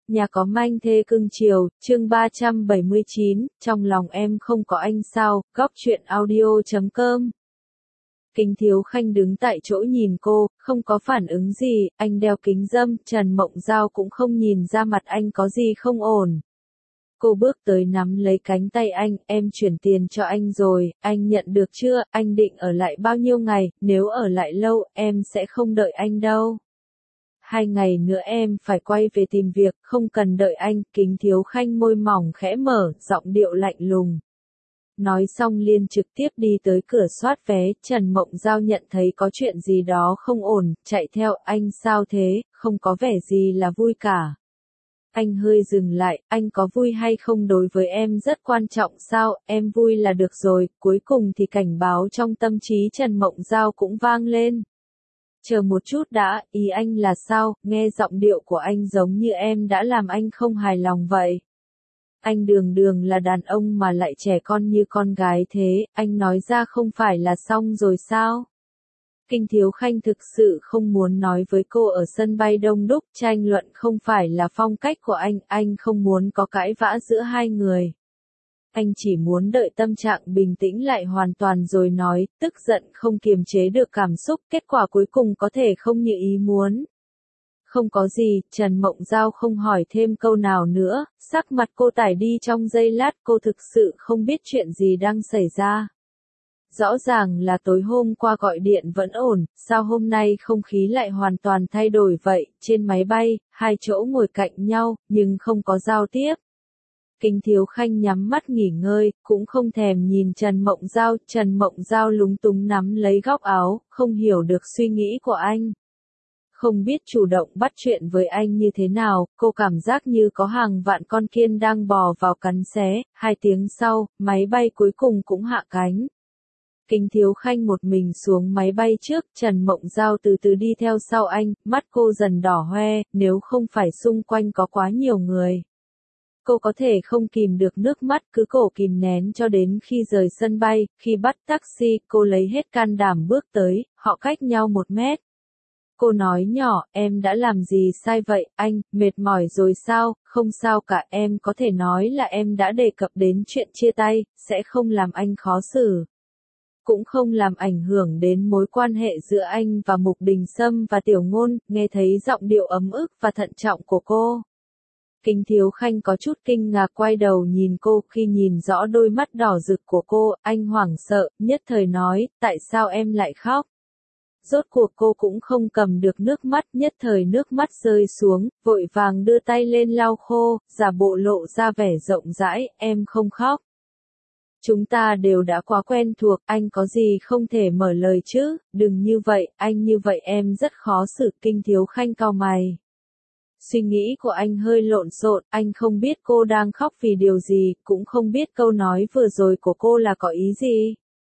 Nhà có manh thê cưng chiều, chương 379, trong lòng em không có anh sao, góc truyện audio.com. Kính Thiếu Khanh đứng tại chỗ nhìn cô, không có phản ứng gì, anh đeo kính râm, Trần Mộng Giao cũng không nhìn ra mặt anh có gì không ổn. Cô bước tới nắm lấy cánh tay anh, em chuyển tiền cho anh rồi, anh nhận được chưa, anh định ở lại bao nhiêu ngày, nếu ở lại lâu, em sẽ không đợi anh đâu. 2 ngày nữa em phải quay về tìm việc, không cần đợi anh, Kính Thiếu Khanh môi mỏng khẽ mở, giọng điệu lạnh lùng. Nói xong liền trực tiếp đi tới cửa soát vé, Trần Mộng Giao nhận thấy có chuyện gì đó không ổn, chạy theo, anh sao thế, không có vẻ gì là vui cả. Anh hơi dừng lại, anh có vui hay không đối với em rất quan trọng sao, em vui là được rồi, cuối cùng thì cảnh báo trong tâm trí Trần Mộng Giao cũng vang lên. Chờ một chút đã, ý anh là sao, nghe giọng điệu của anh giống như em đã làm anh không hài lòng vậy. Anh đường đường là đàn ông mà lại trẻ con như con gái thế, anh nói ra không phải là xong rồi sao? Kinh Thiếu Khanh thực sự không muốn nói với cô ở sân bay đông đúc, tranh luận không phải là phong cách của anh không muốn có cãi vã giữa hai người. Anh chỉ muốn đợi tâm trạng bình tĩnh lại hoàn toàn rồi nói, tức giận không kiềm chế được cảm xúc, kết quả cuối cùng có thể không như ý muốn. Không có gì, Trần Mộng Giao không hỏi thêm câu nào nữa, sắc mặt cô tái đi trong giây lát, cô thực sự không biết chuyện gì đang xảy ra. Rõ ràng là tối hôm qua gọi điện vẫn ổn, sao hôm nay không khí lại hoàn toàn thay đổi vậy, trên máy bay, hai chỗ ngồi cạnh nhau, nhưng không có giao tiếp. Kính Thiếu Khanh nhắm mắt nghỉ ngơi, cũng không thèm nhìn Trần Mộng Giao lúng túng nắm lấy góc áo, không hiểu được suy nghĩ của anh. Không biết chủ động bắt chuyện với anh như thế nào, cô cảm giác như có hàng vạn con kiên đang bò vào cắn xé, 2 tiếng sau, máy bay cuối cùng cũng hạ cánh. Kính Thiếu Khanh một mình xuống máy bay trước, Trần Mộng Giao từ từ đi theo sau anh, mắt cô dần đỏ hoe, nếu không phải xung quanh có quá nhiều người. Cô có thể không kìm được nước mắt, cứ cổ kìm nén cho đến khi rời sân bay, khi bắt taxi, cô lấy hết can đảm bước tới, họ cách nhau 1 mét. Cô nói nhỏ, em đã làm gì sai vậy, anh, mệt mỏi rồi sao, không sao cả, em có thể nói là em đã đề cập đến chuyện chia tay, sẽ không làm anh khó xử. Cũng không làm ảnh hưởng đến mối quan hệ giữa anh và Mục Đình Sâm và Tiểu Ngôn, nghe thấy giọng điệu ấm ức và thận trọng của cô. Kính Thiếu Khanh có chút kinh ngạc quay đầu nhìn cô, khi nhìn rõ đôi mắt đỏ rực của cô, anh hoảng sợ, nhất thời nói, tại sao em lại khóc? Rốt cuộc cô cũng không cầm được nước mắt, nhất thời nước mắt rơi xuống, vội vàng đưa tay lên lau khô, giả bộ lộ ra vẻ rộng rãi, em không khóc. Chúng ta đều đã quá quen thuộc, anh có gì không thể mở lời chứ, đừng như vậy, anh như vậy em rất khó xử. Kinh Thiếu Khanh cau mày. Suy nghĩ của anh hơi lộn xộn, anh không biết cô đang khóc vì điều gì, cũng không biết câu nói vừa rồi của cô là có ý gì.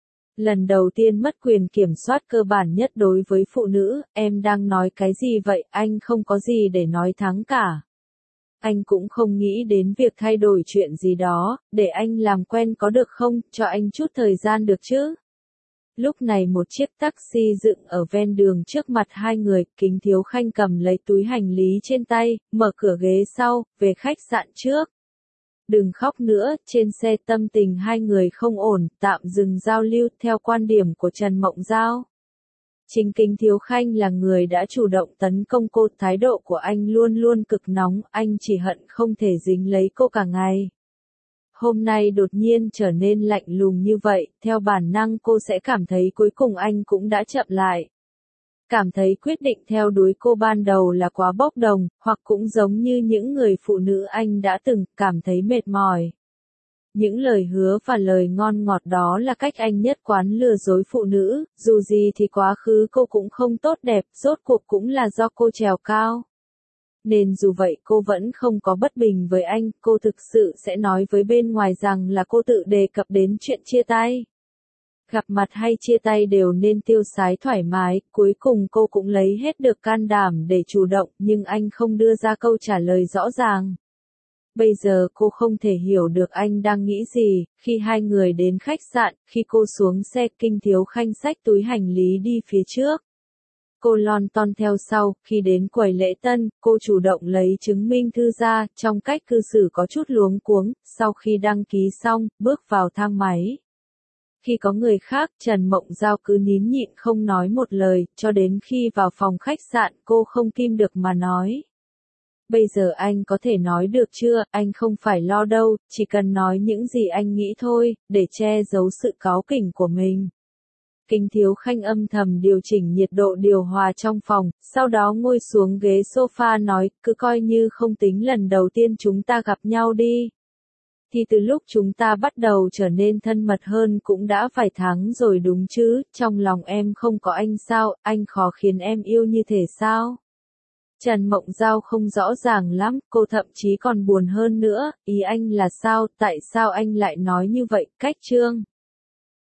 Lần đầu tiên mất quyền kiểm soát cơ bản nhất đối với phụ nữ, em đang nói cái gì vậy, anh không có gì để nói thắng cả. Anh cũng không nghĩ đến việc thay đổi chuyện gì đó, để anh làm quen có được không, cho anh chút thời gian được chứ. Lúc này một chiếc taxi dựng ở ven đường trước mặt hai người, Kính Thiếu Khanh cầm lấy túi hành lý trên tay, mở cửa ghế sau, về khách sạn trước. Đừng khóc nữa, trên xe tâm tình hai người không ổn, tạm dừng giao lưu, theo quan điểm của Trần Mộng Giao. Chính Kính Thiếu Khanh là người đã chủ động tấn công cô, thái độ của anh luôn luôn cực nóng, anh chỉ hận không thể dính lấy cô cả ngày. Hôm nay đột nhiên trở nên lạnh lùng như vậy, theo bản năng cô sẽ cảm thấy cuối cùng anh cũng đã chậm lại. Cảm thấy quyết định theo đuổi cô ban đầu là quá bốc đồng, hoặc cũng giống như những người phụ nữ anh đã từng, cảm thấy mệt mỏi. Những lời hứa và lời ngon ngọt đó là cách anh nhất quán lừa dối phụ nữ, dù gì thì quá khứ cô cũng không tốt đẹp, rốt cuộc cũng là do cô trèo cao. Nên dù vậy cô vẫn không có bất bình với anh, cô thực sự sẽ nói với bên ngoài rằng là cô tự đề cập đến chuyện chia tay. Gặp mặt hay chia tay đều nên tiêu sái thoải mái, cuối cùng cô cũng lấy hết được can đảm để chủ động, nhưng anh không đưa ra câu trả lời rõ ràng. Bây giờ cô không thể hiểu được anh đang nghĩ gì, khi hai người đến khách sạn, khi cô xuống xe, Kinh Thiếu Khanh xách túi hành lý đi phía trước. Cô lon ton theo sau, khi đến quầy lễ tân, cô chủ động lấy chứng minh thư ra, trong cách cư xử có chút luống cuống, sau khi đăng ký xong, bước vào thang máy. Khi có người khác, Trần Mộng Giao cứ nín nhịn không nói một lời, cho đến khi vào phòng khách sạn cô không kim được mà nói. Bây giờ anh có thể nói được chưa, anh không phải lo đâu, chỉ cần nói những gì anh nghĩ thôi, để che giấu sự cáu kỉnh của mình. Kinh Thiếu Khanh âm thầm điều chỉnh nhiệt độ điều hòa trong phòng, sau đó ngồi xuống ghế sofa nói, cứ coi như không tính lần đầu tiên chúng ta gặp nhau đi. Thì từ lúc chúng ta bắt đầu trở nên thân mật hơn cũng đã vài tháng rồi đúng chứ, trong lòng em không có anh sao, anh khó khiến em yêu như thế sao? Trần Mộng Giao không rõ ràng lắm, cô thậm chí còn buồn hơn nữa, ý anh là sao, tại sao anh lại nói như vậy, cách Trương